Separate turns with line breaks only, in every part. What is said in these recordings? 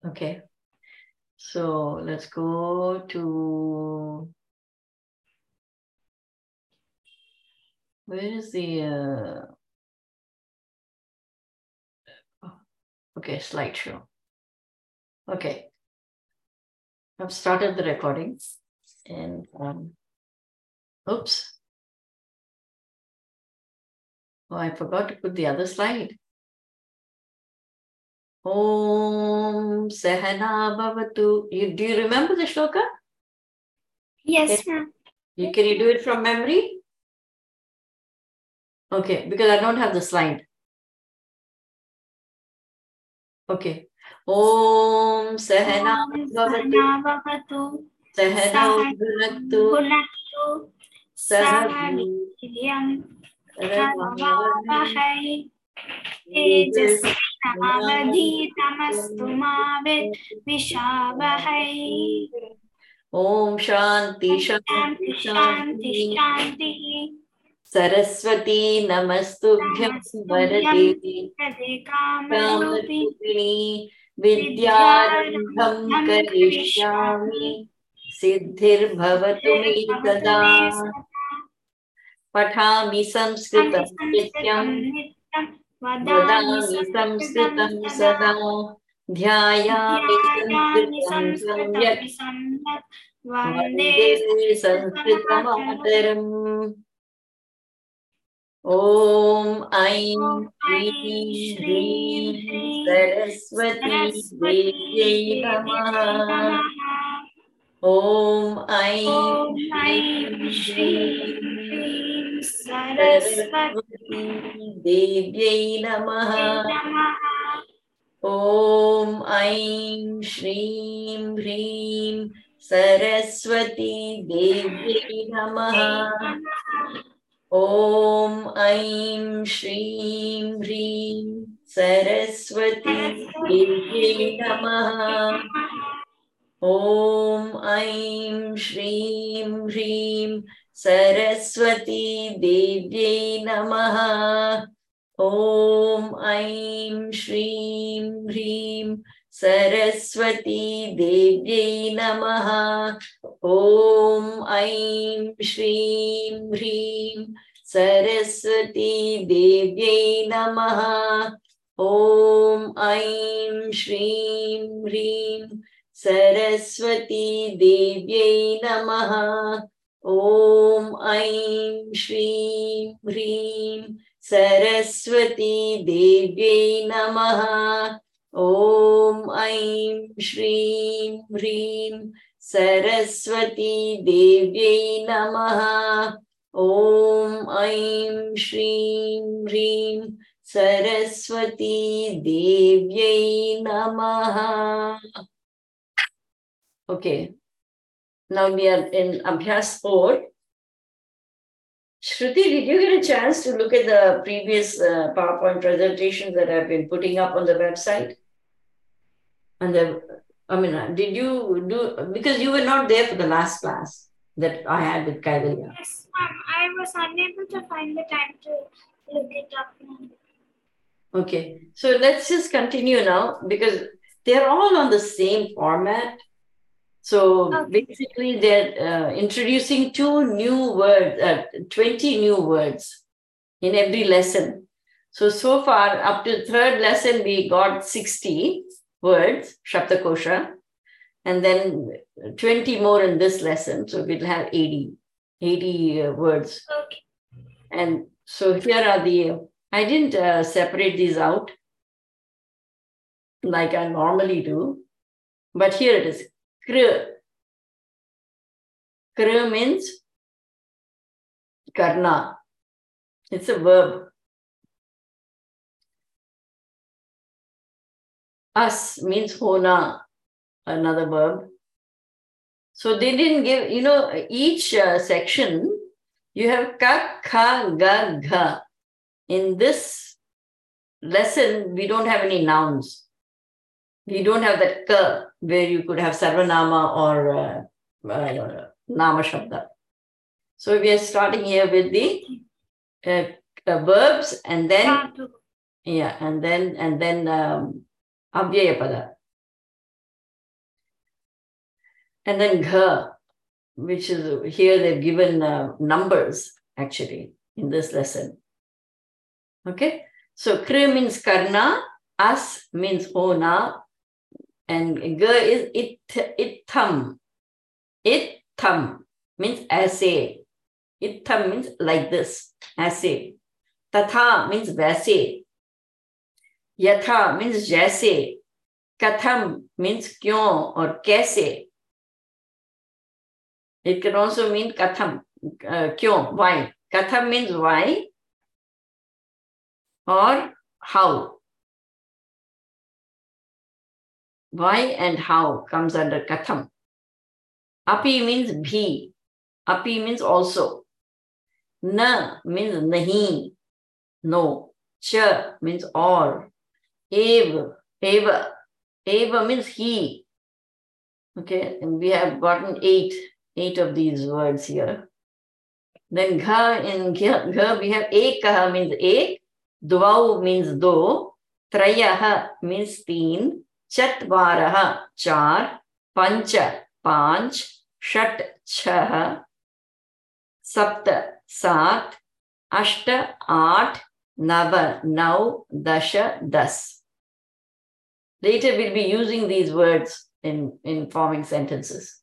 Okay. So let's go to, where is the, okay, slideshow. Okay. I've started the recording and, oops. Oh, I forgot to put the other slide. Om Sahana Bhavatu. Do you remember the shloka?
Yes, ma'am.
Can you do it from memory? Okay, because I don't have the slide. Okay. Om Sahana Bhavatu. Sahana Bhunaktu.
Sahaviryam Karavavahai Tejasvinavadhitamastu ma Vishavahai.
Om Shanti
Shanti
Shanti
Shanti
Shanti.
Shanti
Saraswati Namastubhyam Varadevi
Kamarupini
Kamarupini Vidyarambham Karishyami Siddhir me Sada Pathami Samskritam Nityam Vadami Samskritam Sada Dhyayami Samskritam Samyak Vande Sanskritamataram. Om Aim Shri Shri Saraswati Devyai Namaha. Om Aim Shri Shri Saraswati Devyai Namaha. Om Aim Shri Shri Saraswati Devyai Namaha. Om Aim Shri Shri Saraswati Devyai Namaha. Om Aim Shri Shri Saraswati Devyai Namaha. Om Aim Shri Shri Saraswati Devyai Namaha. Om Aim Shri Shri Saraswati Devyai Namaha. Om Aim Shri Shri Saraswati Devyai Namaha. Om Aim Shri Shri Saraswati Devyai Namaha. Om Aim Shri Shri Saraswati Devyai Namaha. Om Aim Shri Shri Saraswati Devyai Namaha. Okay, now we are in Abhyas 4. Shruti, did you get a chance to look at the previous PowerPoint presentations that I've been putting up on the website? And did you do, because you were not there for the last class that I had with Kaivalya.
Yes, ma'am. I was unable to find the time to look it up.
Okay, so let's just continue now because they're all on the same format. So basically, they're introducing 20 new words in every lesson. So far, up to third lesson, we got 60 words, Shabdakosha, and then 20 more in this lesson. So we'll have 80 words.
Okay.
And so here are I didn't separate these out like I normally do, but here it is. Kr. Kr means karna. It's a verb. As means hona, another verb. So they didn't give, each section, you have ka, kha, ga, gha. In this lesson, we don't have any nouns. We don't have that ka, where you could have sarvanama or nama shabda. So we are starting here with the verbs and then, and then Abhyaya pada. And then gha, which is here they've given numbers actually in this lesson. Okay, so kri means karna, as means hona, and ga is itham. Itham means assay. Itham means like this, assay. Tatha means vaise. Yatha means jaise. Katham means kyon or kaise. It can also mean katham, kyon, why. Katham means why or how. Why and how comes under katham. Api means bhi. Api means also. Na means nahi, no. Cha means or. Eva means he. Okay, and we have gotten eight of these words here. Then gha, in gha we have ekah means ek, dvau means do, trayah means teen, chatvaraha char, pancha panch, shat chah, sapta सात, अष्ट आठ, नव नौ, dasha das. Later we'll be using these words in forming sentences.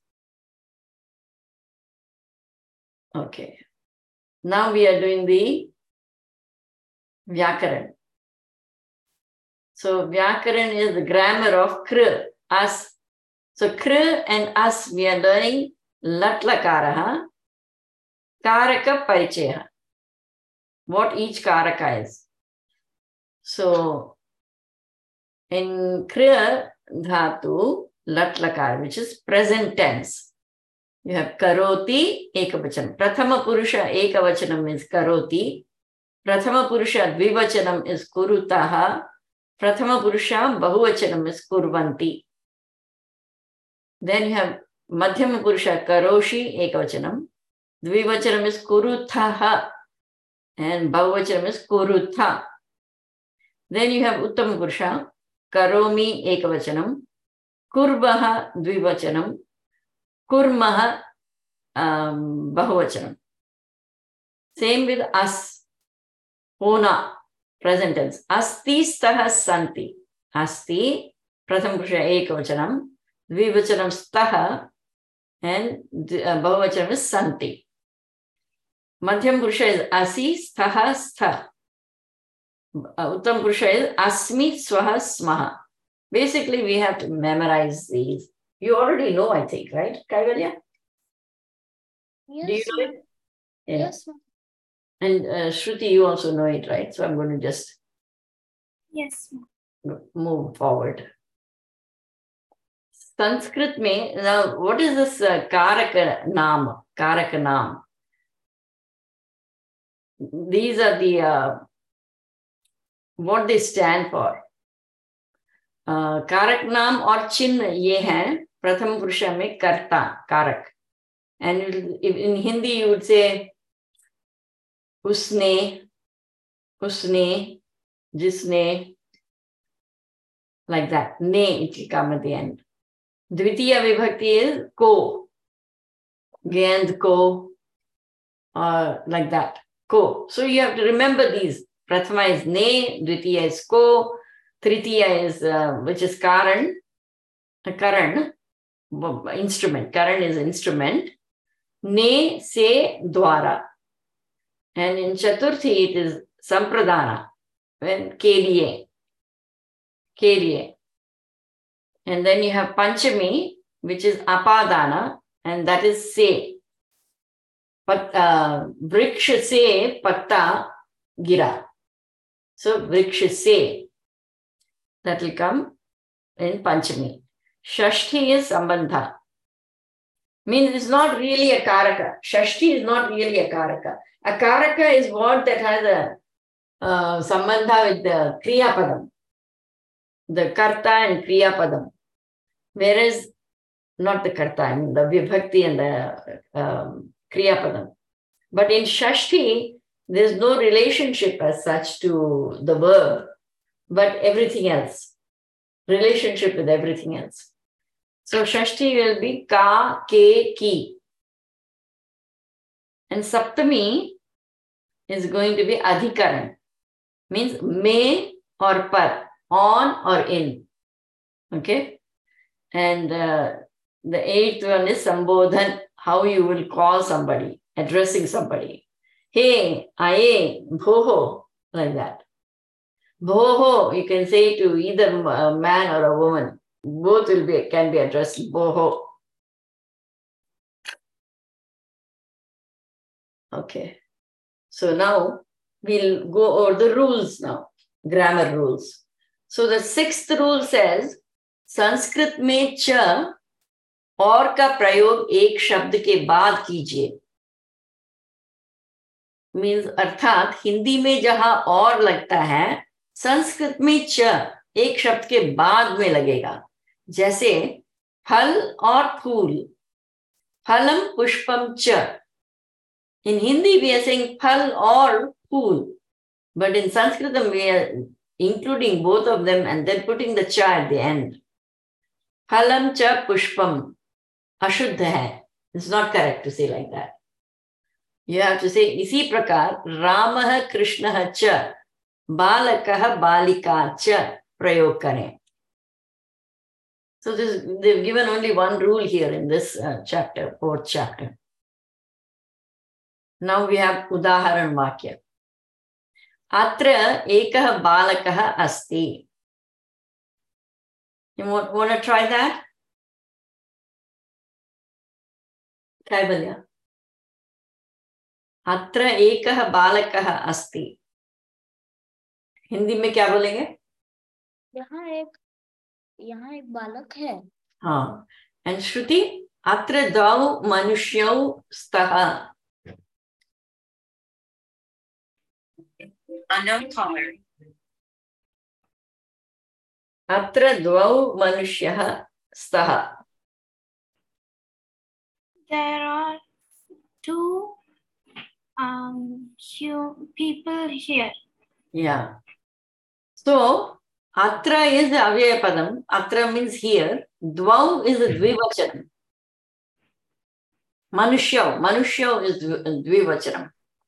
Okay. Now we are doing the Vyakaran. So Vyakaran is the grammar of kr, as. So kr and as we are learning latlakaraha, karaka parichaya. What each karaka is. So in kriya dhatu latlakar, which is present tense, you have karoti ekavachanam. Prathama purusha ekavachanam means karoti. Prathama purusha dvivachanam is kurutaha. Prathama purusha bahuvachanam is kurvanti. Then you have madhyama purusha karoshi ekavachanam. Dvivachanam is kuruthaha. And bahuvachanam is kurutha. Then you have uttama purusha, karomi ekavachanam, kurvaha dvivachanam, kurmaha bahuvachanam. Same with as, hona, present tense. Asti staha santi. Asti, prathama purusha ekavachanam, dvivachanam staha, and bahuvachanam is santi. Madhyam purusha is asi, staha, stha. Uttam purusha is asmi, swaha, smaha. Basically, we have to memorize these. You already know, I think, right, Kaivalya?
Yes.
Do you know it? Yeah.
Yes.
And Shruti, you also know it, right? So I'm going to just
Yes.
move forward. Sanskrit mein, now what is this Karaka Naam? Karaka Naam. These are the what they stand for. Karak naam or chin ye hai, pratham purusha mein karta, karak. And in Hindi you would say usne, usne, jisne, like that. Ne it will come at the end. Dvitiya vibhakti is ko, gend ko, like that. Ko. So you have to remember these. Prathama is ne, dvitiya is ko, tritiya is which is karan, instrument. Karan is instrument. Ne, se, dwara. And in Chaturthi it is sampradana, when keliye. And then you have Panchami, which is apadana, and that is se. But vriksha se patta gira. So vriksha se, that will come in Panchami. Shashti is sambandha. Means it's not really a karaka. Shashti is not really a karaka. A karaka is what that has a sambandha with the kriya padam, the karta and kriya padam. Whereas not the karta, I mean the vibhakti and the kriya padam. But in Shashti, there's no relationship as such to the verb, but everything else. Relationship with everything else. So Shashti will be Ka, Ke, Ki. And Saptami is going to be Adhikaran. Means may or par, on or in. Okay? And the eighth one is Sambodhan, how you will call somebody, addressing somebody. Hey, aye, bhoho, like that. Bhoho, you can say to either a man or a woman. Both can be addressed bhoho. Okay. So now we'll go over the rules now, grammar rules. So the sixth rule says, Sanskrit में च और का प्रयोग एक शब्द के बाद कीजिए. मीन्स अर्थात हिंदी में जहां और लगता है, संस्कृत में च एक शब्द के बाद में लगेगा. जैसे फल और फूल, फलम पुष्पम च. In Hindi, we are saying phal or phool. But in Sanskrit, we are including both of them and then putting the cha at the end. Phalam cha pushpam. Ashuddha hai. It's not correct to say like that. You have to say, isi prakar, Ramah Krishnah cha, Balakah Balika cha, prayog kare. So they've given only one rule here in this chapter, fourth chapter. Now we have Udaharan Vakya. अत्र एकः बालकः अस्ति. You want to try that? कैवल्य. अत्र एकः बालकः अस्ति. हिंदी में क्या बोलेंगे?
यहाँ एक बालक है.
हाँ. And श्रुति, अत्र द्वौ मनुष्यौ स्तः. Unknown caller. अत्र द्वौ मनुष्यः स्तः.
There are two people here.
Yeah. So, atra is the avyaya padam. Atra means here. Dvau is the dvivachanam. Manushyav is dvivachanam.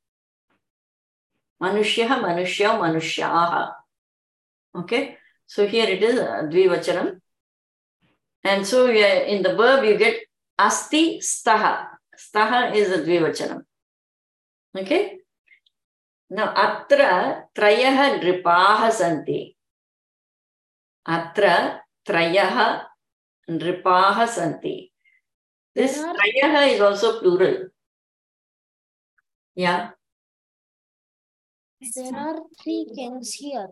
Manushyah, manushyav, manushyaha. Okay. So here it is dvivachanam. And so in the verb you get asti staha. Staha is a dvivachanam. Okay. Now atra trayah nripaha santi. Atra trayah nripaha santi. This trayah is also plural. Yeah.
There are 3 kings here.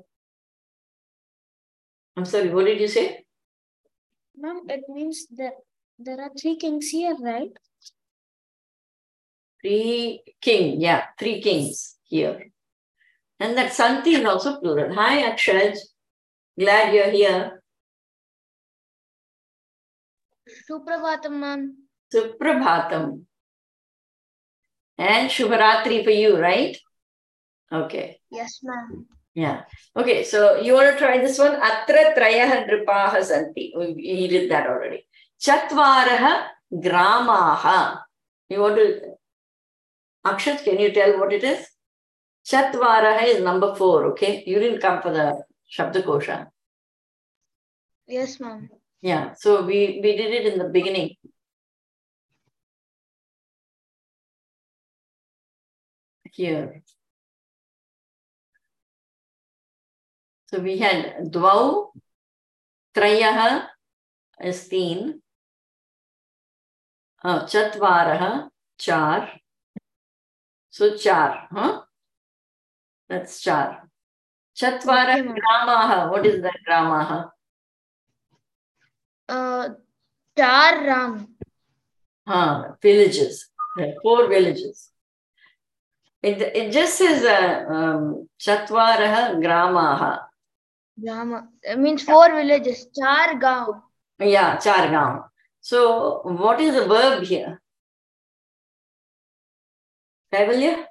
I'm sorry, what did you say?
Ma'am, it means that there are 3 kings here, right?
3 kings, yeah, 3 kings here. And that Santi is also plural. Hi, Akshaj. Glad you're here.
Suprabhatam, ma'am.
Suprabhatam. And Shubharatri for you, right? Okay.
Yes, ma'am.
Yeah. Okay, so you want to try this one? Atra trayah nripaha santi. We did that already. Chatvaraha gramaha. You want to... Akshat, can you tell what it is? Chatvaraha is number 4, okay? You didn't come for the Shabdakosha.
Yes, ma'am.
Yeah, so we did it in the beginning. Here. So we had Dvau, Trayaha is 3, Chatvaraha, 4. So 4, huh? That's 4. Chatvara
Okay,
gramaha. What is that gramaha?
4 Ram.
Villages. 4 villages. It just says Chatvaraha gramaha.
Grama. It means 4 villages. 4 gaon.
Yeah, 4 gaon. So what is the verb here? Kaivalya?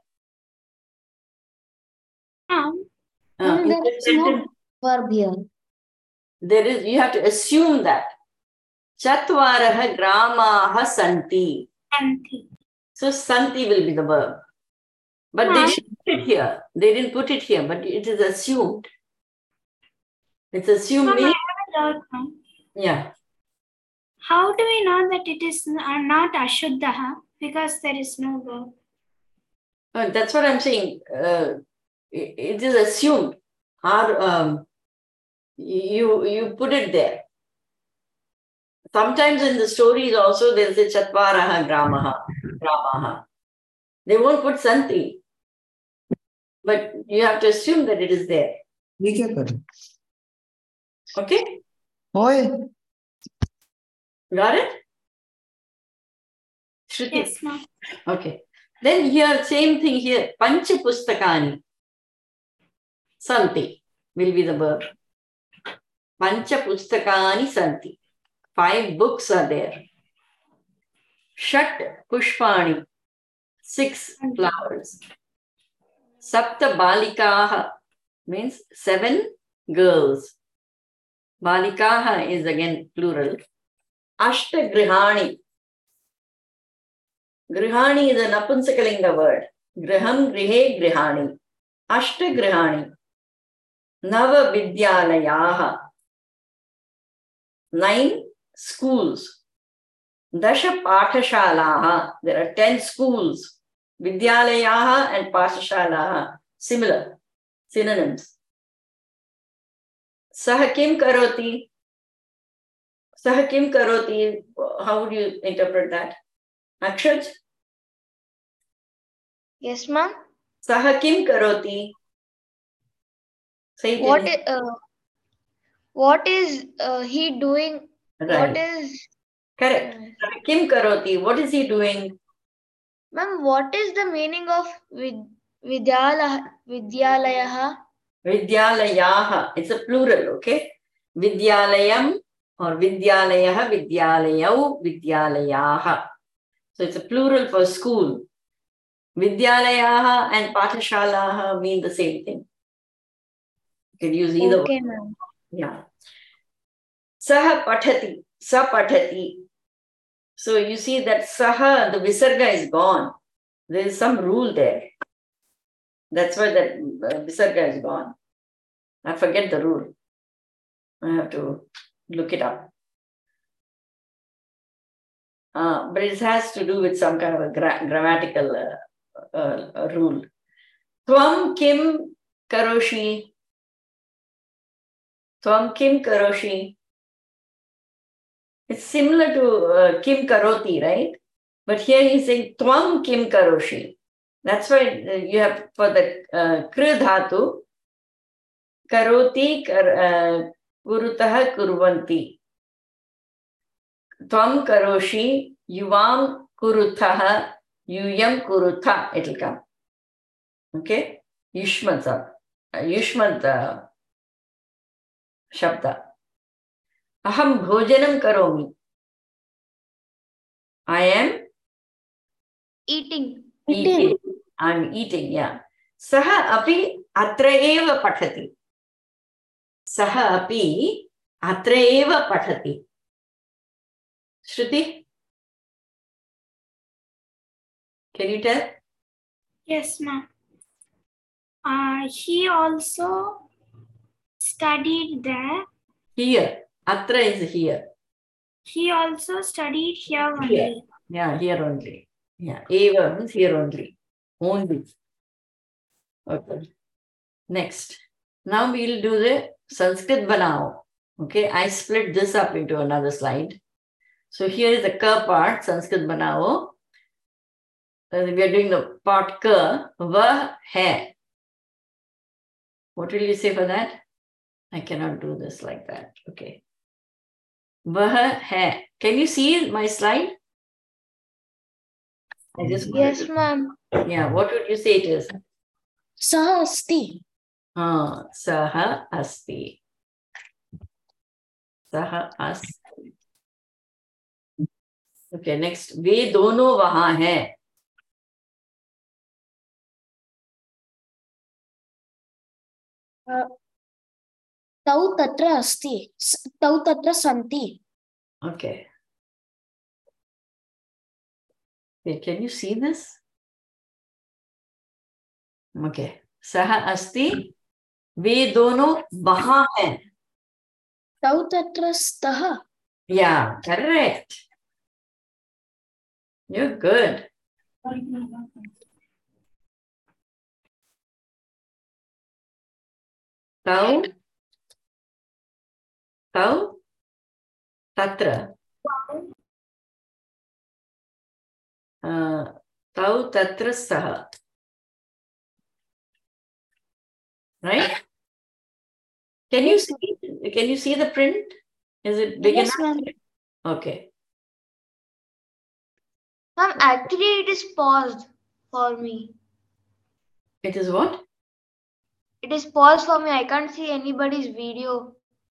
There is no verb here.
You have to assume that. Chatvarah gramaha santi.
Santi.
So santi will be the verb. But they should put it here. They didn't put it here, but it is assumed. It's assumed.
Ma'am, I
means,
have a doubt, ma'am.
yeah.
How do we know that it is not Ashuddha? Because there is no verb.
That's what I'm saying. It is assumed. You put it there. Sometimes in the stories also there is a Chatvaraha gramaha. They won't put santi. But you have to assume that it is there.
ये क्या करें?
Okay?
ओए,
Got it? Shruti?
Yes, ma'am.
Okay. Then here, same thing here. Pancha pustakani. Santi will be the verb. Pancha pustakani santi. 5 books are there. Shat pushpani. 6 flowers. Sapta balikaha means 7 girls. Balikaha is again plural. Ashta grihani. Grihani is a Napunsakalinga word. Griham, grihe, grihani. Ashta grihani. Nava vidyalayaha. 9 schools. Dasha pathashalaha. There are 10 schools. Vidyalayaha and pathashalaha. Similar. Synonyms. Saha kim karoti? Saha kim karoti? How would you interpret that? Akshaj?
Yes, ma'am.
Saha kim karoti? Say it.
What is he doing?
Right.
What is
Correct. Saha kim karoti? What is he doing?
ma'am? What is the meaning of vidyalayah?
Vidyalayaha. It's a plural, okay? Vidyalayam or vidyalayaha, vidyalayau, vidyalayaha. So it's a plural for school. Vidyalayaha and pathashalaha mean the same thing. You can use either
Okay,
one.
ma'am.
Yeah. Saha pathati. Sa pathati. So you see that saha, the visarga is gone. There is some rule there. That's why that visarga is gone. I forget the rule. I have to look it up. But it has to do with some kind of a grammatical rule. Tvam kim karoshi? Tvam kim karoshi? It's similar to kim karoti, right? But here he's saying tvam kim karoshi. That's why you have for the kru dhatu, karoti, kurutaha, kurvanti. Tvam karoshi, yuvam kuruthaha, yuyam kurutha, it'll come. Okay? Yushmata. Yushmata shabda. Aham bhojanam karomi. I am
Eating.
eating. I'm eating, yeah. Saha api atra eva pathati. Saha api atra eva pathati. Shruti? Can you tell?
Yes, ma'am. He also studied there.
Here. Atra is here.
He also studied here only.
Here. Yeah, here only. Yeah. Eva means here only. Only. Okay. Next. Now we'll do the Sanskrit Banao. Okay. I split this up into another slide. So here is the ka part, Sanskrit Banao. We are doing the part ka, va, hai. What will you say for that? I cannot do this like that. Okay. Va, hai. Can you see my slide? I just
Yes, ma'am.
Yeah, what would you say it is?
Saha asti.
Saha asti. Saha asti. Okay, next. वे दोनों वहां हैं.
Tau tatra asti. Tau tatra santi.
Okay. Okay, can you see this? Okay. Saha asti. वे दोनों वहां हैं.
तौ तत्र स्तः.
Yeah, correct. You're good. Tau. Tau. Tatra. Tau tatra saha. Right? Can you see the print? Is it big
Yes,
enough?
ma'am.
Okay.
Ma'am, actually it is paused for me.
It is what?
It is paused for me. I can't see anybody's video.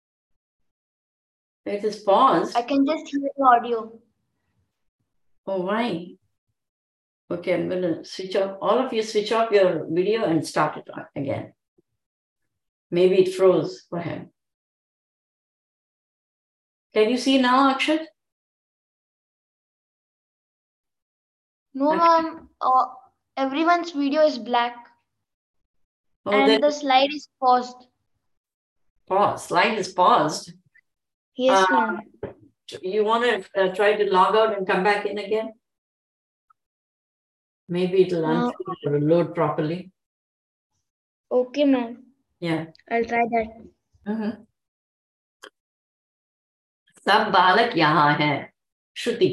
It is paused.
I can just hear the audio.
Oh, why? Okay, I'm going to switch off. All of you switch off your video and start it again. Maybe it froze for him. Can you see now, Akshat?
No,
Okay.
ma'am. Everyone's video is black.
Oh,
And
then
the slide is paused.
pause. Slide is paused.
Yes, ma'am.
You want to try to log out and come back in again? Maybe it'll unfreeze or load properly.
Okay, ma'am.
Yeah.
I'll try that.
सब बालक यहाँ हैं. श्रुति.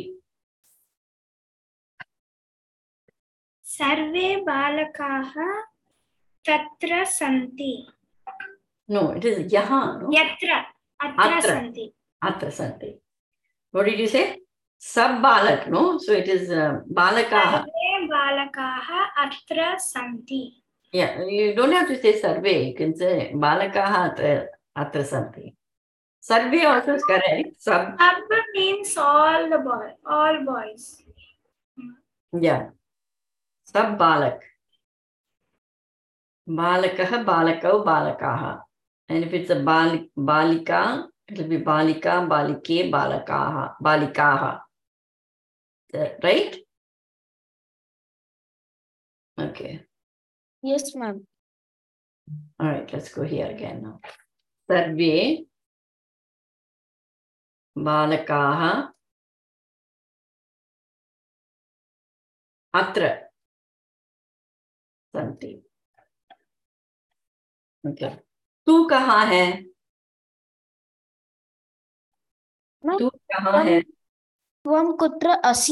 सर्वे बालकाः तत्र सन्ति.
No, it is यहाँ. No?
यत्र अत्र सन्ति.
Atra santi. What did you say? Sab balak, no? So it is balakaha.
सर्वे बालकाः अत्र सन्ति.
Yeah, you don't have to say sarve. You can say balakaha atra santi. Sarve also is correct. Sab.
Sab means all boys.
Yeah. Sab balak. Balakaha, balakau, balakaha. And if it's a balika, it will be balika, balike, balakaha, balikaha. Right? Okay.
Yes, ma'am.
All right, let's go here again now. Sarve balakaha atra santi. Okay. तू कहाँ है? तू कहाँ है?
त्वं कुत्र असि?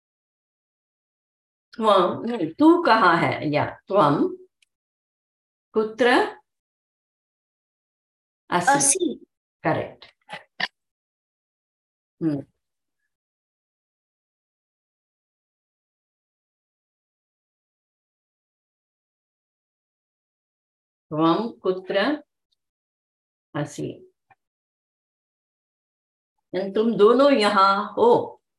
त्वं, तू कहाँ है? या त्वं कुत्र असि?
असि.
Correct. त्वं कुत्र असि? तुम दोनों यहाँ हो.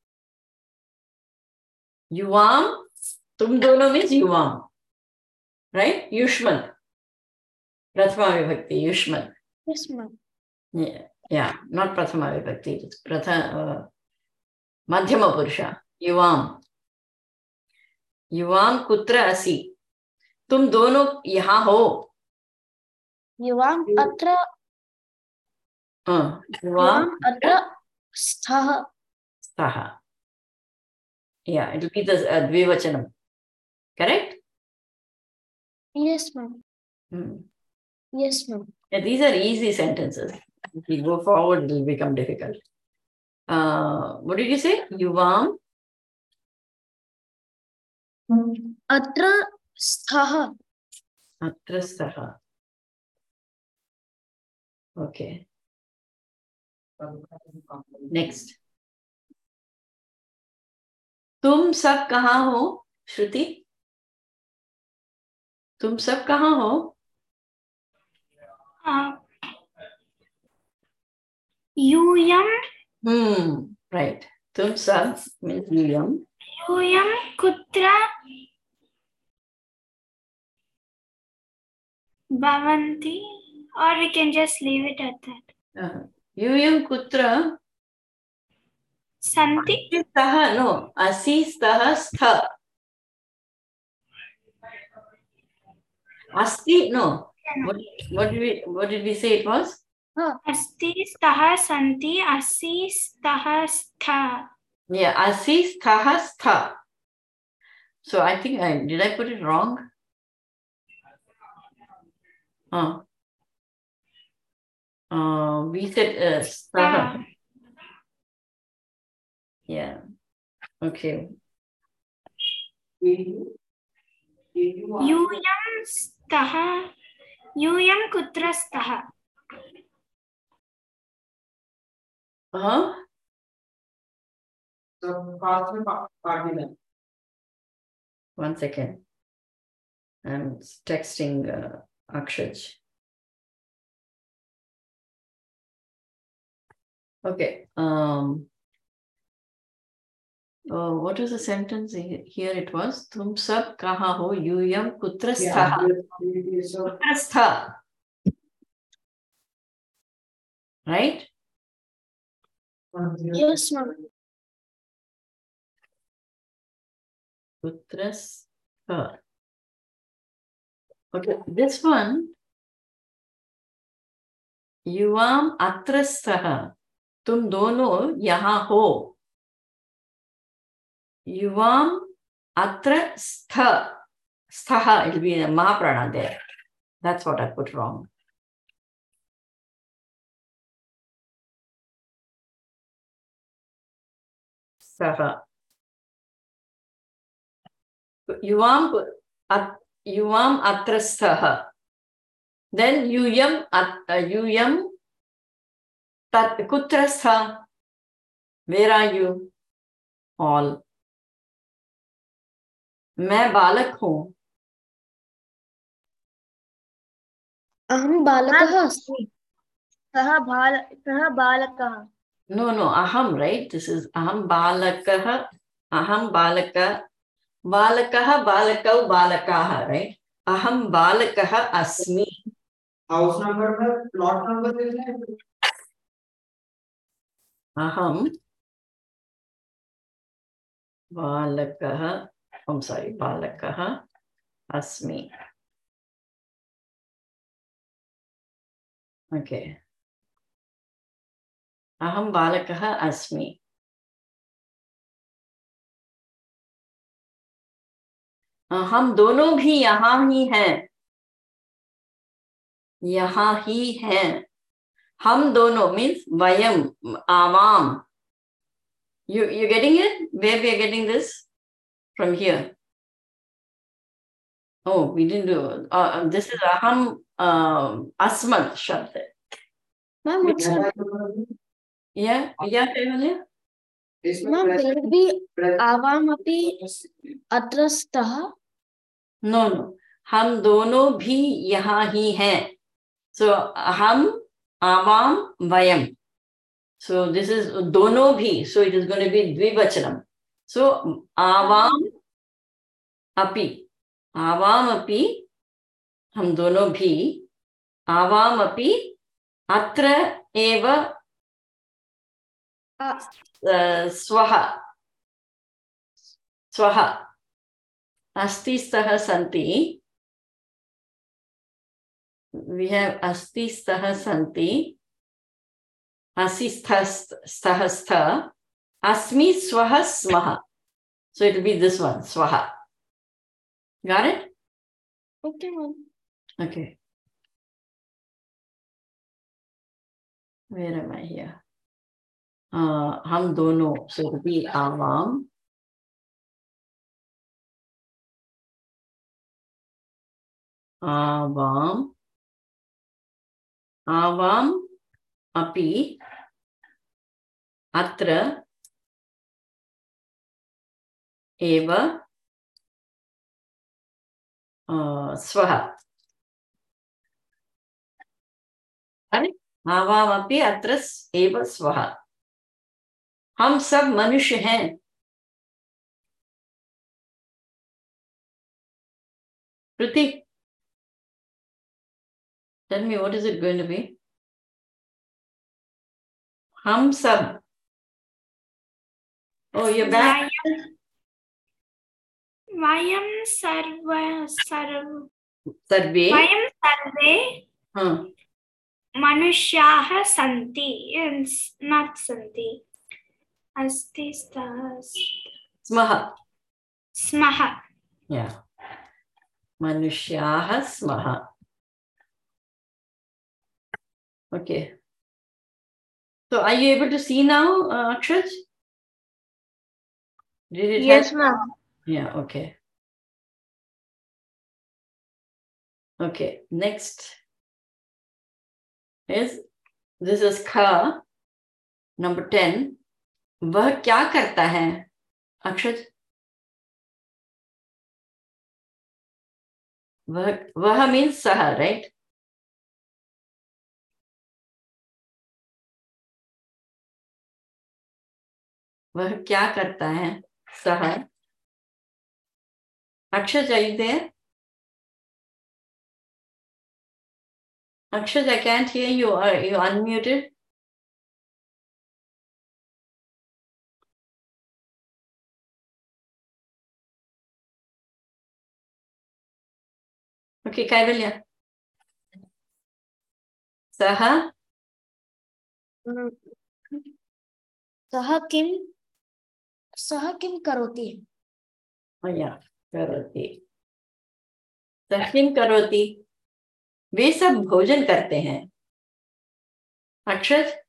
युवाम, तुम दोनों means युवाम. Right? Yushman. Prathama vibhakti, Yushman.
Yes, ma'am.
Yeah, not Prathama vibhakti. It's Madhyama Purusha. Yuvam. युवाम कुत्र असि? तुम दोनों यहाँ हो.
युवाम अत्र.
युवाम
अत्र स्थः.
स्थः. Yeah, it will be the dvivachanam. Correct?
Yes, ma'am. Yes, ma'am.
Yeah, these are easy sentences. If we go forward, it will become difficult. What did you say? Yuvam?
Atra sthaha.
Atra sthaha. Okay. Next. तुम सब कहाँ हो? श्रुति, तुम सब कहाँ हो?
यूयम.
Right. तुम सब means यूयम.
यूयम कुत्र भवन्ति, or we can just leave it at that.
यूयम कुत्र
Santi.
Staha, no. Asi, staha, stha. Asti, no. What did we say it was?
Asti staha santi asi staha stha.
Yeah, asi, staha, stha. So I think did I put it wrong? We said staha. Yeah. Okay.
Yuyam staha. Yuyam kutra staha.
Uh-huh. One second. I'm texting Akshaj. Okay. What was the sentence here? It was Tum sab kaha ho yuyam kutra stha. Kutra stha. Right?
Yes, ma'am.
Kutra stha. Okay, this one. युवाम अत्र स्तः तुम दोनों यहाँ हो युवाम अत्र stha it'll be a mahaprana there. That's what I put wrong. Stha yuvam atra stha. Then yuyam tat kutra stha. Where are you all? मैं बालक हूँ.
अहं बालकः अस्मि.
सः बालकः.
No, aham, right? This is aham balakah, aham balaka, balakah, balakau, balakaha, right? Aham balakah asmi.
House number में plot number देना है.
Aham balakah, I'm sorry, balakah asmi. Okay. Aham balakah asmi. हम दोनों भी यहाँ ही हैं. यहाँ ही हैं. हम दोनों means vayam, avam. You getting it? Where we are getting this? From here. Oh, we didn't do. This is aham asmat shabd.
Ma'am, it's a
Yeah, Kaivalya?
ma'am, will it be आवाम अपि अत्र स्तः?
No. हम दोनों भी यहाँ ही हैं. So हम आवाम vayam. So this is dono bhi. So it is going to be dvivachanam. So avam api. Avam api. Hum dono bhi. Avam api. Atra eva swaha. Swaha. Asti staha santi. We have asti staha santi. Asi staha stha. Asmi swaha smaha. So it will be this one, swaha. Got it?
Okay, ma'am.
Okay. Where am I here? Hum dono. So it will be avam. Avam. Avam api. Atra. Eva. Swaha. आवाम अपि अत्र एव स्वः. हम सब मनुष्य हैं. Pratik, tell me what is it going to be? हम सब. Oh, you're back.
Vayam sarve
Huh.
Manushyaha santi. Not santi. Asti
Smaha.
smaha.
Yeah. Manushyaha smaha. Okay. So are you able to see now, Akshaj? Did it
Yes,
help?
ma'am.
Yeah, okay. Okay, next is, this is Kha, number 10. वह क्या करता है, अक्षत? वह means सह, right? वह क्या करता है, सह. Akshaj, are you there? Akshaj, I can't hear you. Are you unmuted? Okay, Kaivalya. Saha?
सः किं करोति?
Oh, yeah, करोति. सः किं करोति? वे सब भोजन करते हैं. Akshaj?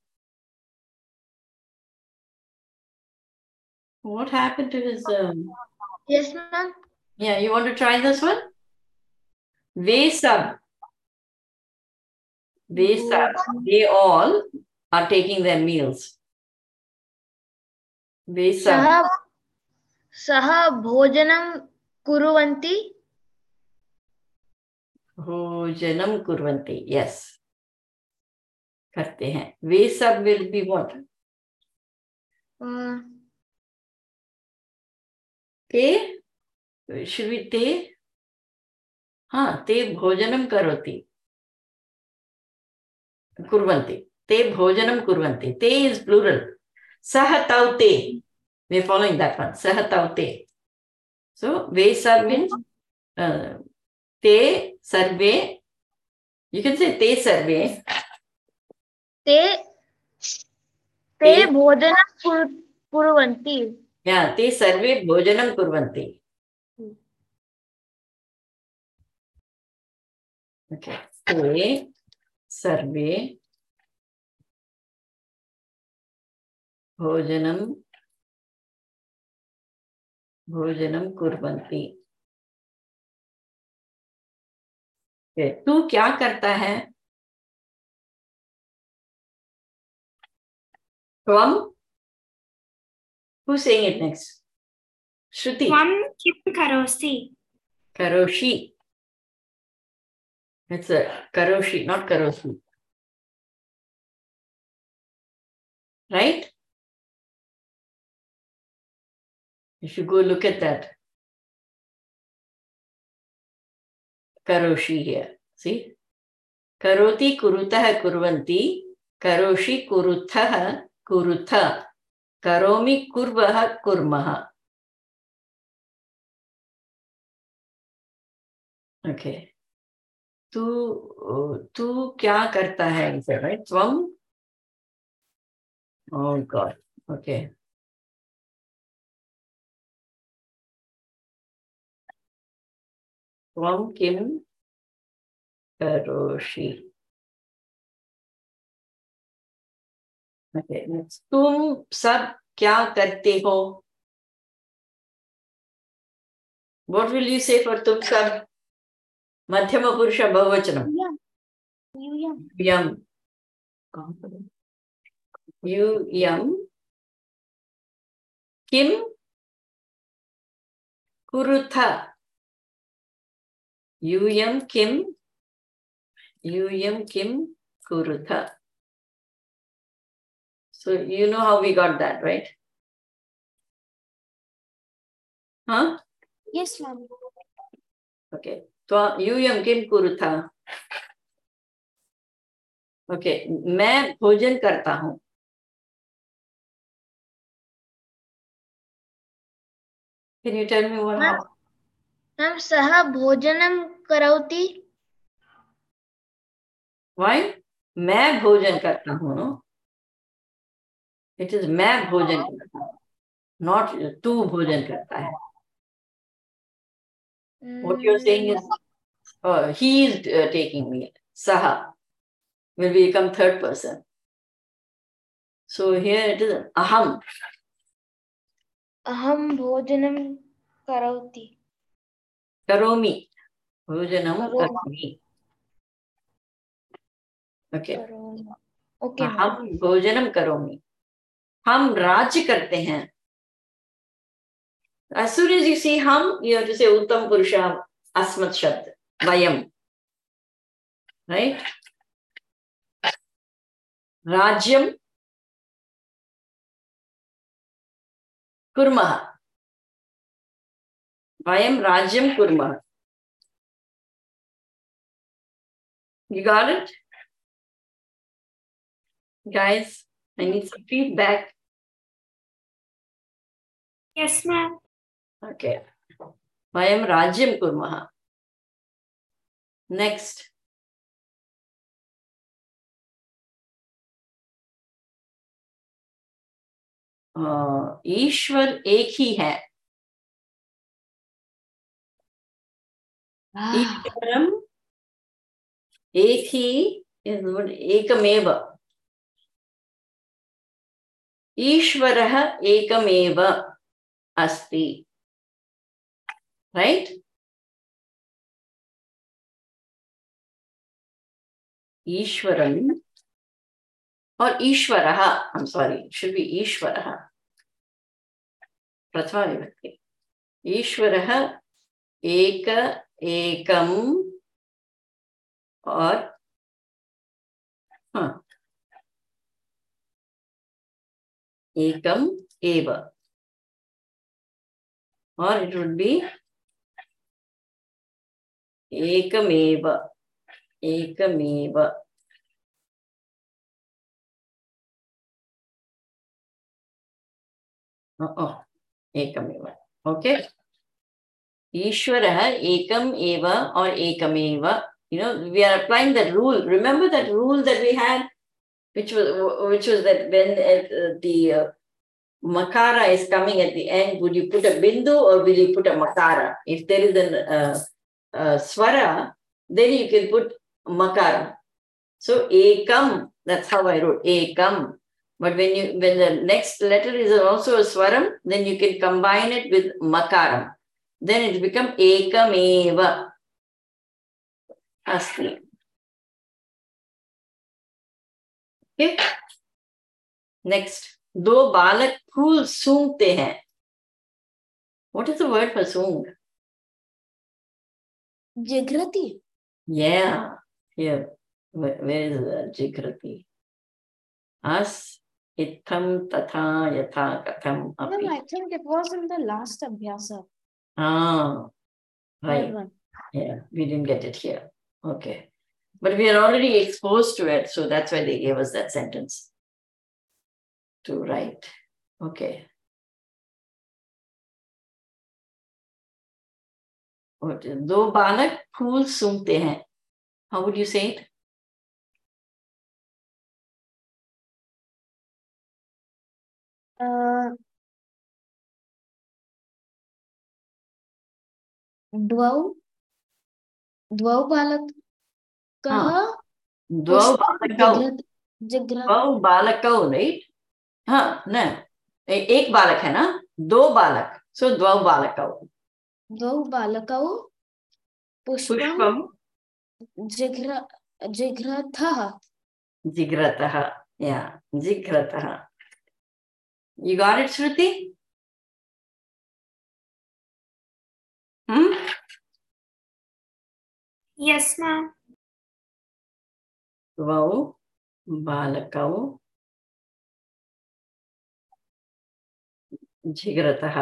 What happened to his...
Yes, ma'am.
Yeah, you want to try this one? वे सब. They all are taking their meals.
सः भोजनं कुर्वन्ति.
भोजनम कुर्वन्ति. Yes. करते हैं. वे सब will be what? ते? Should we ते? हाँ, ते भोजनम करोति. कुर्वन्ति. ते भोजनम कुर्वन्ति. ते is plural. सह तौ ते. We are following that one. सह तौ ते. So, वे सब means ते सर्वे. You can say ते सर्वे.
ते भोजनं कुर्वन्ति.
Yeah, ते सर्वे भोजनं कुर्वन्ति. Okay. ते सर्वे भोजनं कुर्वन्ति. Okay. तू क्या करता है? त्वं? Who's saying it next? Shruti.
Tvam kim karosi.
Karoshi. It's a karoshi, not karosi. Right? You should go look at that. Karoshi here. See? Karoti kurutah kurvanti. Karoshi kuruthah kurutha. Karomi kurvah kurmaha. Okay. तू क्या करता है? Right? त्वं? Oh God. Okay. त्वं किं करोषि? Okay. Next. तुम सब क्या करते हो? What will you say for तुम सब? मध्यम पुरुष बहुवचनम. Yum. Yum. Kim kurutha. Yum kim kurutha. So you know how we got that, right? Huh?
Yes, ma'am.
Okay. तो यूयम किम कुरुथा. ओके. मैं भोजन करता हूँ. Can you tell me what happened?
Ma'am, Saha Bhojanam Karauti.
Why? मैं भोजन करता हूँ, no? It is मैं भोजन करता हूँ, not तू भोजन करता है. What you're saying is, he is taking me. Saha will become third person. So here it is aham.
Aham Bhojanam Karauti.
Karomi. Bhojanam karomi. Okay.
Okay, ma'am.
हम भोजनम करोमि. हम राज्य करते हैं. As soon as you see hum, you have to say uttam purusha asmat shabd. Vayam. Right? Rajyam kurmah. Vayam rajyam kurmah. You got it? Guys, I need some feedback.
Yes, ma'am.
Okay. Vayam rajyam kurmah. Next. ईश्वर एक ही है. ईश्वरम एक ही एकमेव. ईश्वरः एकमेव अस्ति. Right? Eshwaram or ईश्वरः. I'm sorry, it should be ईश्वरः. प्रथमा विभक्ति. ईश्वरः एक एकम और एकम एव. Or it would be एकमेव. एकमेव. एकमेव. Okay. Ishwarah ekam eva or ekameva. You know, we are applying that rule. Remember that rule that we had, which was that when the makara is coming at the end, would you put a bindu or will you put a makara? If there is a swara, then you can put makara. So ekam, that's how I wrote ekam. But when the next letter is also a swaram, then you can combine it with makaram. Then it becomes ekameva asti. Okay. Next, दो बालक फूल सूंघते हैं. What is the word for सूंघ?
Jigrati.
Yeah. Here. Where is jigrati? As itham tatha yatha katham api.
No, I think it was in the last abhyasa.
Ah, right.
Third one.
Yeah, we didn't get it here. Okay. But we are already exposed to it, so that's why they gave us that sentence to write. Okay. What is दो बालक फूल सूंघते हैं? How would you say it?
द्वौ बालकः
द्वौ बालकौ. द्वौ बालकौ, right? हाँ, न एक बालक है ना, दो बालक. So द्वौ बालकौ.
द्वौ बालकौ पुष्पं जिघ्रतः.
जिघ्रतः. Yeah, जिघ्रतः. You got it, Shruti?
Yes, ma'am.
द्वौ बालकौ जिघ्रतः.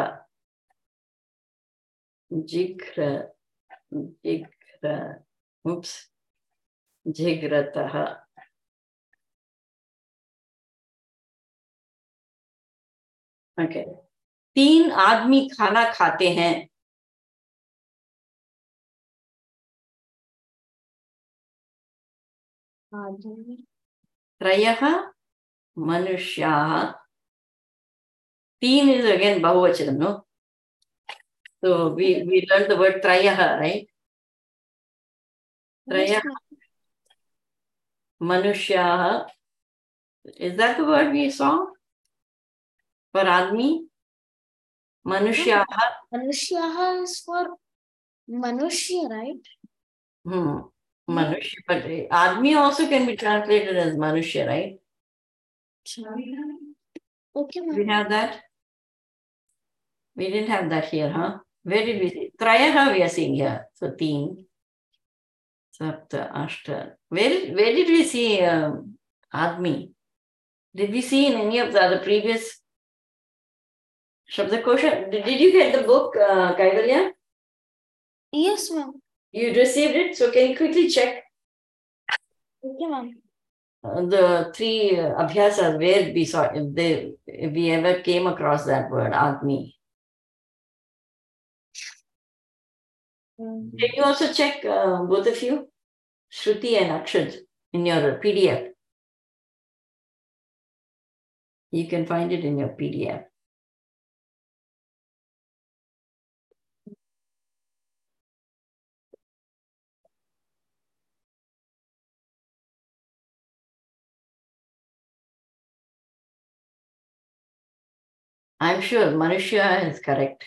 जिघ्रतः. Okay. 3 आदमी खाना खाते हैं. त्रयः मनुष्याः. 3 is again bahuvachanam, no? So we learned the word trayah, right? Trayah manushyaah. Is that the word we saw for admi? Manushyaah.
Manushyaha is for Manushya, right?
Manushya, but admi also can be translated as manushya, right?
Okay,
We
ma'am.
have that? We didn't have that here, huh? Where did we see? Trayah we are seeing here. So 3. Sapta, Ashta. Where did we see admi? Did we see in any of the other previous Shabdakosha? Did you get the book, Kaivalya?
Yes, ma'am.
You received it? So can you quickly check
Okay, ma'am.
the 3 abhyasas where we saw, if we ever came across that word, admi? Can you also check, both of you, Shruti and Akshad, in your PDF? You can find it in your PDF. I'm sure Manushya is correct.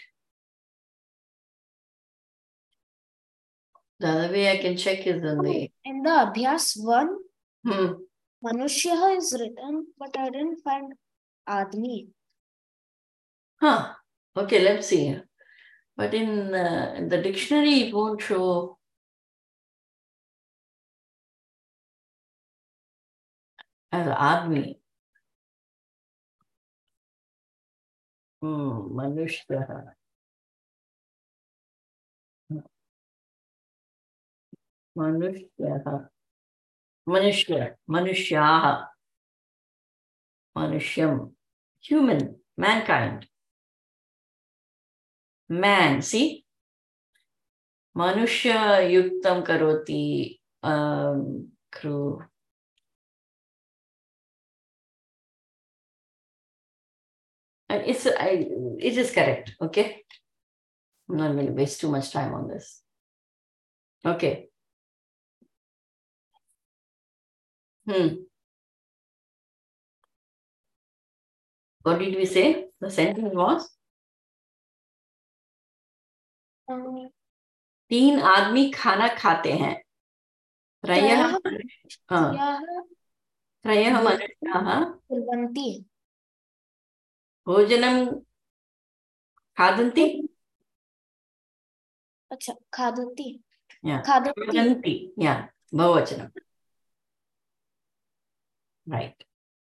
The other way I can check is in the...
In the Abhyas 1,
Hmm.
Manushyaha is written, but I didn't find Admi.
Huh. Okay, let's see. But in the dictionary, it won't show as Admi. Manushya. Manushya. Manushya. Manushyaha. Manushyam. Human. Mankind. Man. See? Manushya yuktam karoti. Kru. And it is correct. Okay. I'm not going to waste too much time on this. Okay. What did we say? The sentence was? 3 आदमी खाना खाते हैं. त्रयः मनुष्याः भोजनं खादन्ति.
अच्छा, खादन्ति.
खादन्ति. Yeah, बहुवचनं. Right.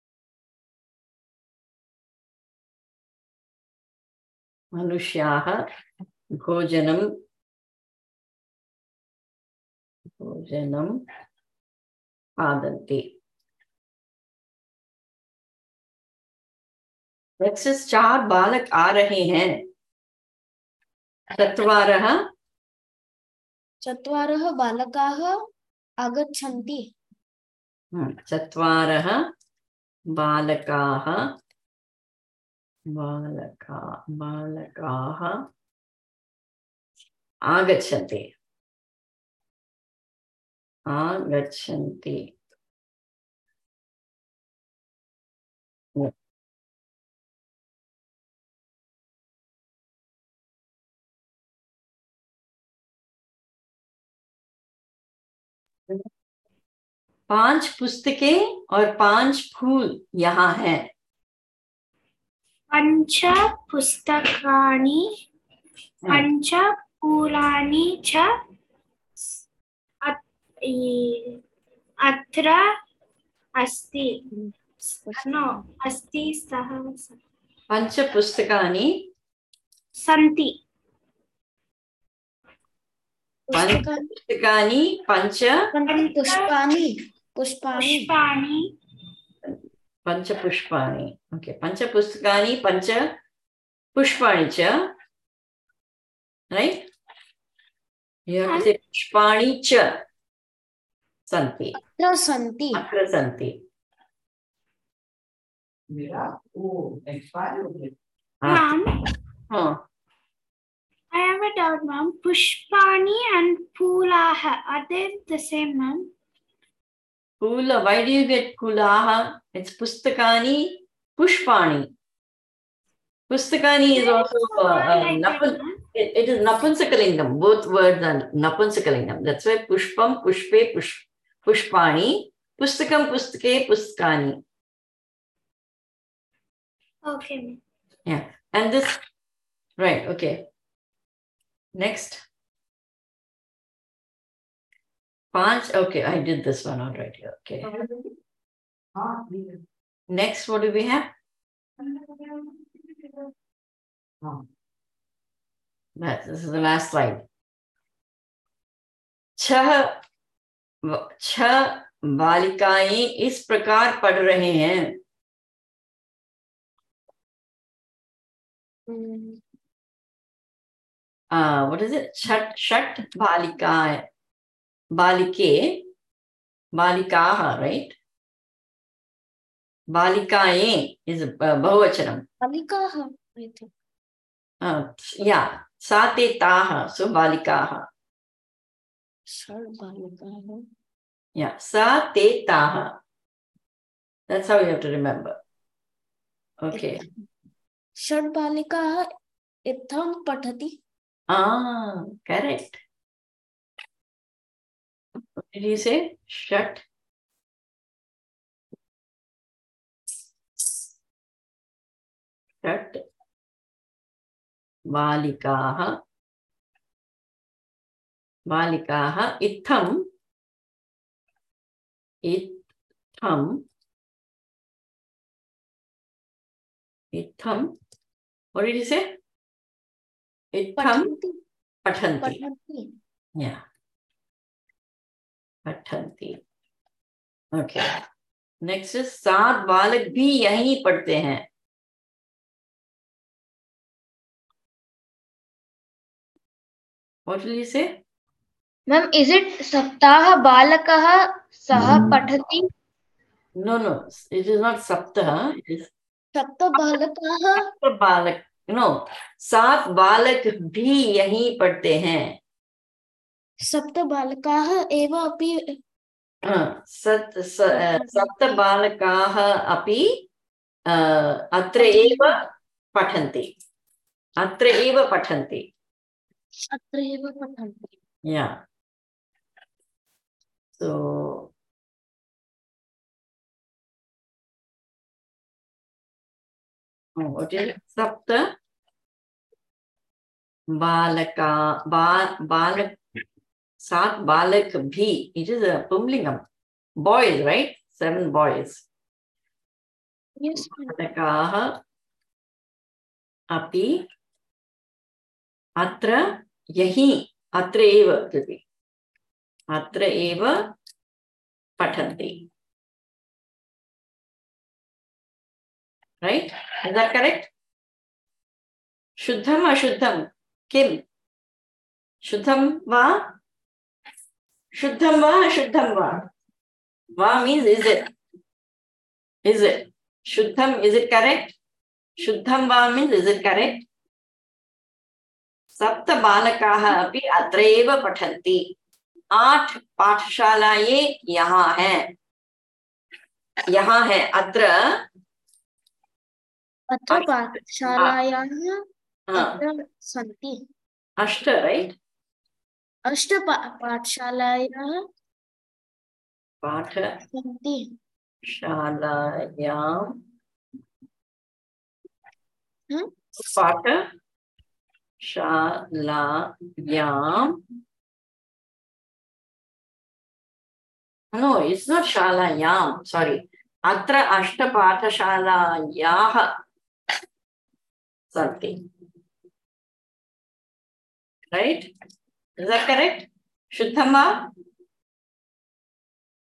मनुष्याः भोजनं खादन्ति. Next is 4 बालक आ रहे हैं.
चत्वारः बालकाः आगच्छन्ति.
4 बालकाः आगच्छन्ति. 5 पुस्तकें और 5 फूल यहाँ हैं.
5 पुस्तकानि 5 फूलानि च अत्र अस्ति. No, अस्ति सः.
5 पुस्तकानि
सन्ति.
5 पुस्तकानि 5
पुष्पाणि.
5 पुष्पाणि. Okay, 5 पुस्तकानि 5 Pushpani cha. Right? You have to say Pushpani cha. Santi.
अत्र सन्ति
Atra santi.
मेरा वो एक्सपायर हो गया
Ma'am,
Oh.
I have a doubt, ma'am. Pushpani and Pulaha, are they the same, ma'am?
Kula. Why do you get Kulaha? It's Pustakani, Pushpani. Pustakani is also it is Napunsakalingam. Both words are Napunsakalingam. That's why Pushpam, Pushpe, Pushpani, Pustakam, Pustake, Pustkani.
Okay.
Yeah. And this, right, okay. Next. Panch, okay, I did this one already. Okay.
हाँ ठीक है
Next, what do we have?
हाँ
This is the last slide. छह बालिकाएं इस प्रकार पढ़ रहे हैं. What is it? Shat balikaye. Balikaha, right? Balikaye is bahuvachanam.
बालिकाः I think.
Yeah, sate taha, so balikaha.
षड् बालिकाः
Yeah, sate taha. That's how you have to remember. Okay.
षड् बालिकाः इत्थं पठति
Correct. What did you say? Shat. Shat. Balikaha. Balikaha. Itham. Itham. What did you say? Itham. Pathanti.
पठन्ति
Yeah. Pathanti. Okay. Next is सात बालक भी यहीं पढ़ते हैं. What will you say?
Ma'am, is it Saptaha Balakah Saha Pathati?
No. It is not saptaha. It is
सप्त बालकाः
बालक. No. सात बालक भी यहीं पढ़ते हैं.
सप्त बालकाः एव अपि
सप्त बालकाः अपि अत्र एव पठन्ति. अत्र एव पठन्ति.
अत्र एव पठन्ति
Yeah. So what is it? Sapta balaka balak सात बालक भी. It is a pumlingam. Boys, right? 7 boys.
yes
बालकाः अपि अत्र यहीं अत्र एव कृति. अत्र एव पठन्ति. Right? Is that correct? Shuddham ashuddham. Kim? Shuddham va? Shuddham va ashuddham va? Va means is it? Is it? Shuddham, is it correct? Shuddham va means is it correct? सप्त बालकाः अपि अत्र एव पठन्ति. 8 पाठशालाएं यहाँ हैं. यहाँ है अत्र.
अत्र पाठशालायाः अत्र सन्ति.
अष्ट, right?
अष्ट पाठशालायाः सन्ति.
शालायां पाठशालायां. No, it's not shalayam. Sorry. Atra ashta pathashalayaah santi. Right? Is that correct? Shuddham va?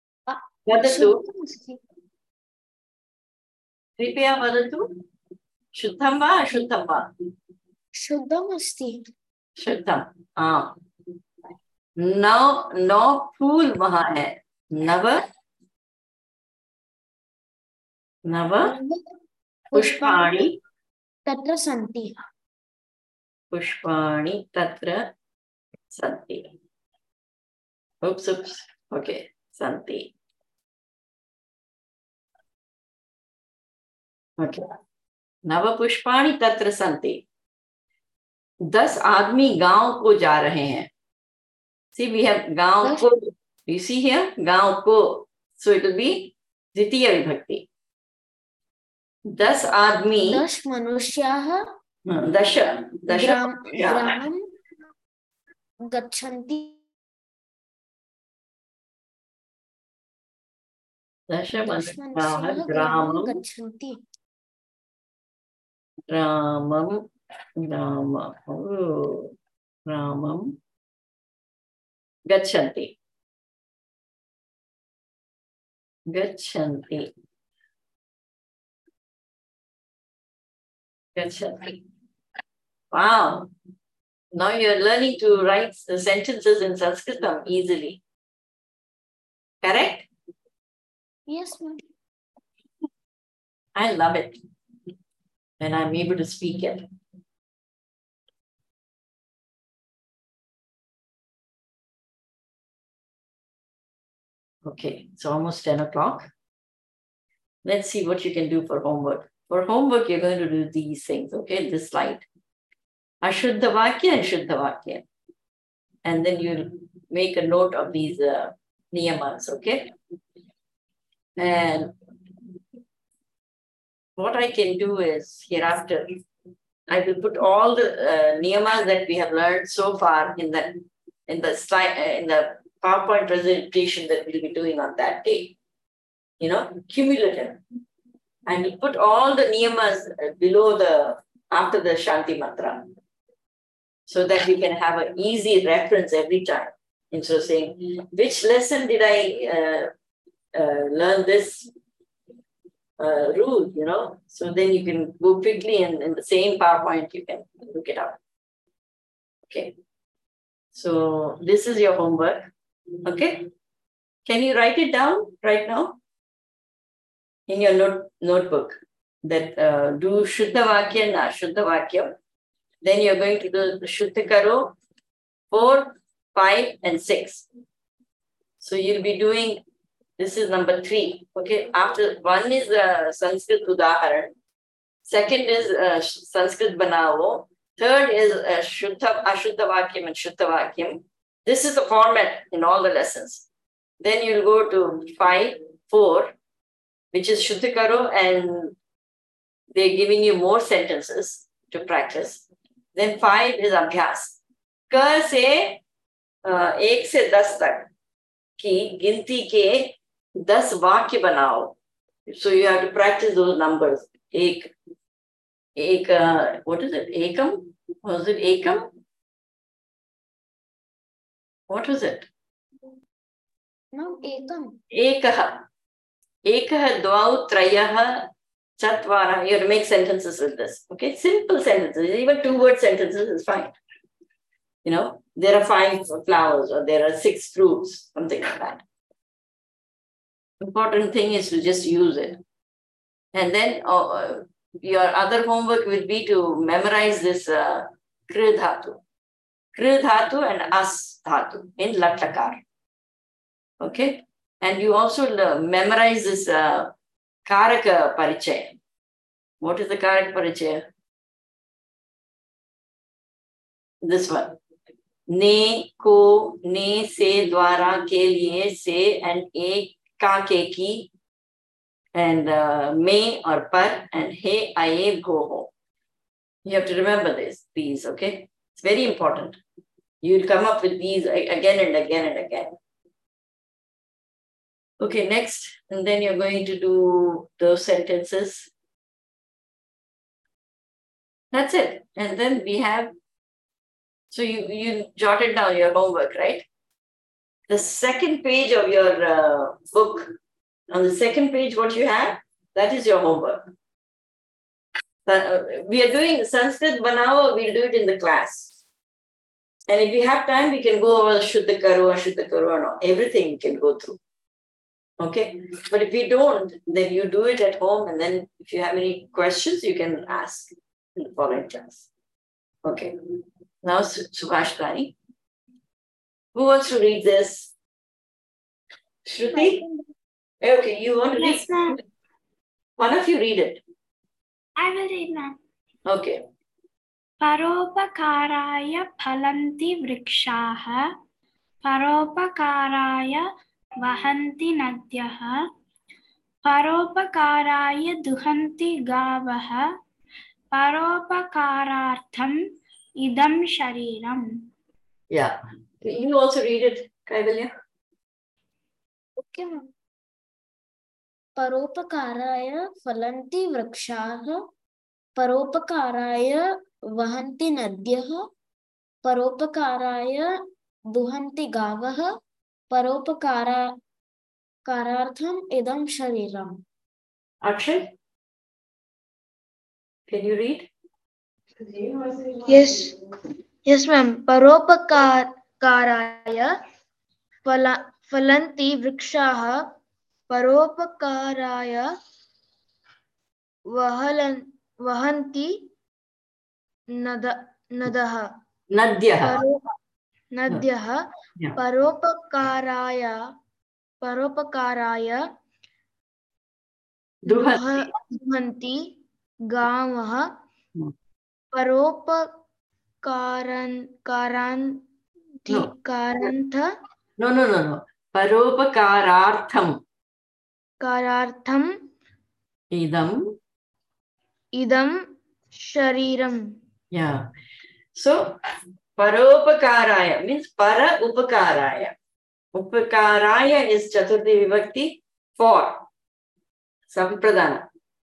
Vadatu. Kripaya vadatu. Shuddham va ashuddham va?
शुद्धम अस्ति
Shuddham. नौ फूल वहां है. नव पुष्पाणि
तत्र सन्ति
पुष्पाणि तत्र सन्ति. Oops. Okay, santi. Okay. नव पुष्पाणि तत्र सन्ति. 10 आदमी गांव को जा रहे हैं. See, we have गांव को. You see here, गांव को. So it will be द्वितीय विभक्ति. 10 आदमी.
10 मनुष्याः
दश
ग्रामं गच्छन्ति.
10
मनुष्याः
मनुष्याः
ग्रामं गच्छन्ति.
ग्रामं गच्छन्ति. Wow. Now you're learning to write the sentences in Sanskritam easily. Correct?
Yes, ma'am.
I love it. And I'm able to speak it. Okay, it's almost 10 o'clock. Let's see what you can do for homework. For homework, you're going to do these things, okay? This slide. Ashuddha Vakya and Shuddha Vakya. And then you'll make a note of these niyamas, okay? And what I can do is hereafter, I will put all the niyamas that we have learned so far in the slide, in the PowerPoint presentation that we'll be doing on that day. You know, cumulative. And we'll put all the niyamas below after the Shanti mantra, so that we can have an easy reference every time. Instead of saying, which lesson did I learn this rule, you know? So then you can go quickly and in the same PowerPoint, you can look it up. Okay. So this is your homework. Okay. Can you write it down right now? In your notebook, that do Shuddha Vakya and Ashuddha Vakya. Then you're going to do the Shuddha Karo 4, 5, and 6. So you'll be doing, this is number 3. Okay, after 1 is Sanskrit Udaharan. 2nd is Sanskrit Banavo. 3rd is Ashuddha Vakyam and Shuddha Vakyam. This is the format in all the lessons. Then you'll go to 5, 4, which is Shuddha Karo, and they're giving you more sentences to practice. Then 5 is Abhyas. Ka se 1 se 10 tak ki ginti ke 10 vakya banao. So you have to practice those numbers. What is it? Ekam? Was it Ekam? What was it?
No, Ekam.
Ekah. Ekah, dvau, trayah, chatvarah. You have to make sentences with this. Okay, simple sentences. Even 2-word sentences is fine. You know, there are 5 flowers or there are 6 fruits, something like that. Important thing is to just use it. And then your other homework will be to memorize this Kri Dhatu. Kri Dhatu and As Dhatu in Latlakar. Okay. And you also memorize this Karaka Parichaya. What is the Karaka Parichaya? This one. Ne, ko, ne, se, dwara, ke liye, se, and e, ka, ke, ki, and me or par, and he, aye, bho, ho. You have to remember these, okay? It's very important. You'll come up with these again and again and again. Okay, next, and then you're going to do those sentences. That's it. And then we have, so you jotted down your homework, right? The second page of your book, on the second page, what you have, that is your homework. We are doing Sanskrit Banawa, we'll do it in the class. And if we have time, we can go over Shuddha Karo, Ashuddha Karo, and all. Everything we can go through. Okay? But if we don't, then you do it at home, and then if you have any questions, you can ask in the following class. Okay. Now, Subhashkari. Who wants to read this? Shruti? Okay, you want to read?
Yes, ma'am.
One of you read it.
I will read, ma'am.
Okay.
Paropakaraaya phalanti vrikshaha, paropakaraaya vahanti nadyaha, paropakaraaya duhanti gavaha, paropakarartham idam shariram.
Yeah. You also read it, Kaivalya.
Okay, ma'am. Paropakaraaya phalanti vrikshaah, paropakaraaya vahanti nadyah, paropakaraaya duhanti gavah, paropakaraartham idam shariram.
Akshay, can you read?
Yes. Yes, ma'am. Paropakaraaya phalanti vrikshaah, paropakaraaya vahanti nadaha.
Nadyaha.
Nadyah
Yeah.
paropakaraaya
Duhanti.
duhanti gavah,
Hmm.
paropakaranthi
No. Paropakarartham.
karartham
Idam.
shariram.
Yeah. So, Paropakaraya means para upakaraya. Upakaraya is Chaturthi Vibhakti for. Sampradana.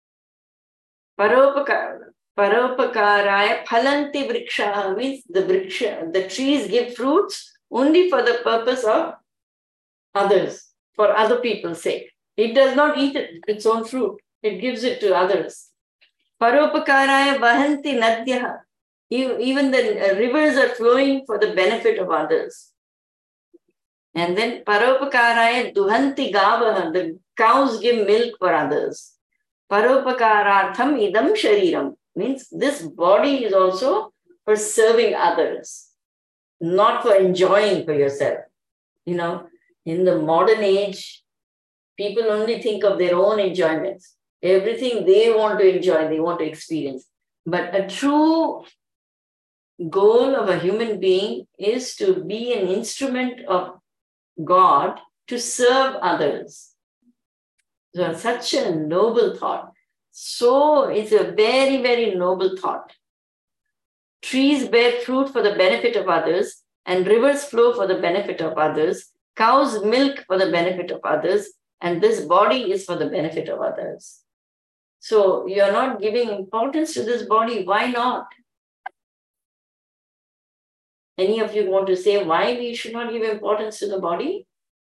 Paropakaraya phalanti vriksha means the trees give fruits only for the purpose of others, for other people's sake. It does not eat its own fruit. It gives it to others. Paropakaraya vahanti nadyaha. Even the rivers are flowing for the benefit of others. And then Paropakaraya duhanti gavaha. The cows give milk for others. Paropakarartham idam shariram means this body is also for serving others, not for enjoying for yourself. You know, in the modern age, people only think of their own enjoyments. Everything they want to enjoy, they want to experience. But a true goal of a human being is to be an instrument of God to serve others. So such a noble thought. So it's a very, very noble thought. Trees bear fruit for the benefit of others, and rivers flow for the benefit of others. Cows milk for the benefit of others, and this body is for the benefit of others. So you're not giving importance to this body. Why not? Any of you want to say why we should not give importance to the body?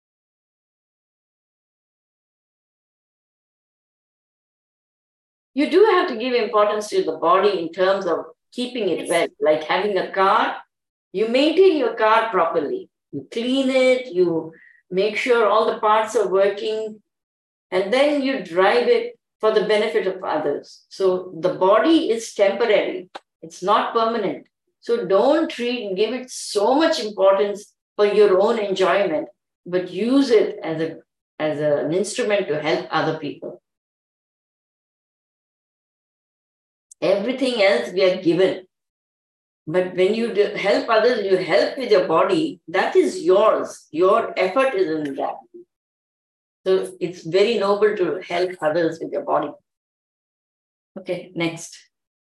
You do have to give importance to the body in terms of keeping it well, like having a car. You maintain your car properly. You clean it, you make sure all the parts are working, and then you drive it for the benefit of others. So the body is temporary. It's not permanent. So don't give it so much importance for your own enjoyment, but use it as an instrument to help other people. Everything else we are given. But when you help others, you help with your body, that is yours. Your effort is in that. So it's very noble to help others with your body. Okay, next.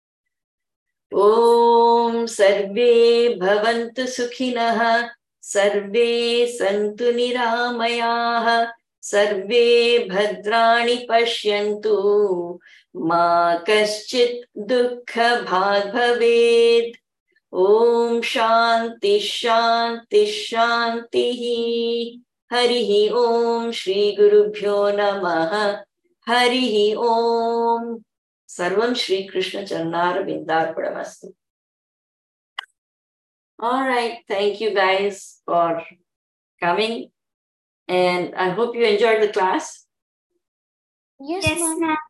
Om Sarve Bhavantu Sukhinah, Sarve Santu Niramayah, Sarve Bhadrani Pashyantu, Ma Kaschit Dukkha Bhag Bhaved. Om Shanti Shanti Shanti. Harihi Om Shri Gurubhyo Namaha. Harihi Om. Sarvam Shri Krishna Charnar Vindarpadamastu. All right. Thank you guys for coming. And I hope you enjoyed the class.
Yes,
Yes,
ma'am.
ma'am.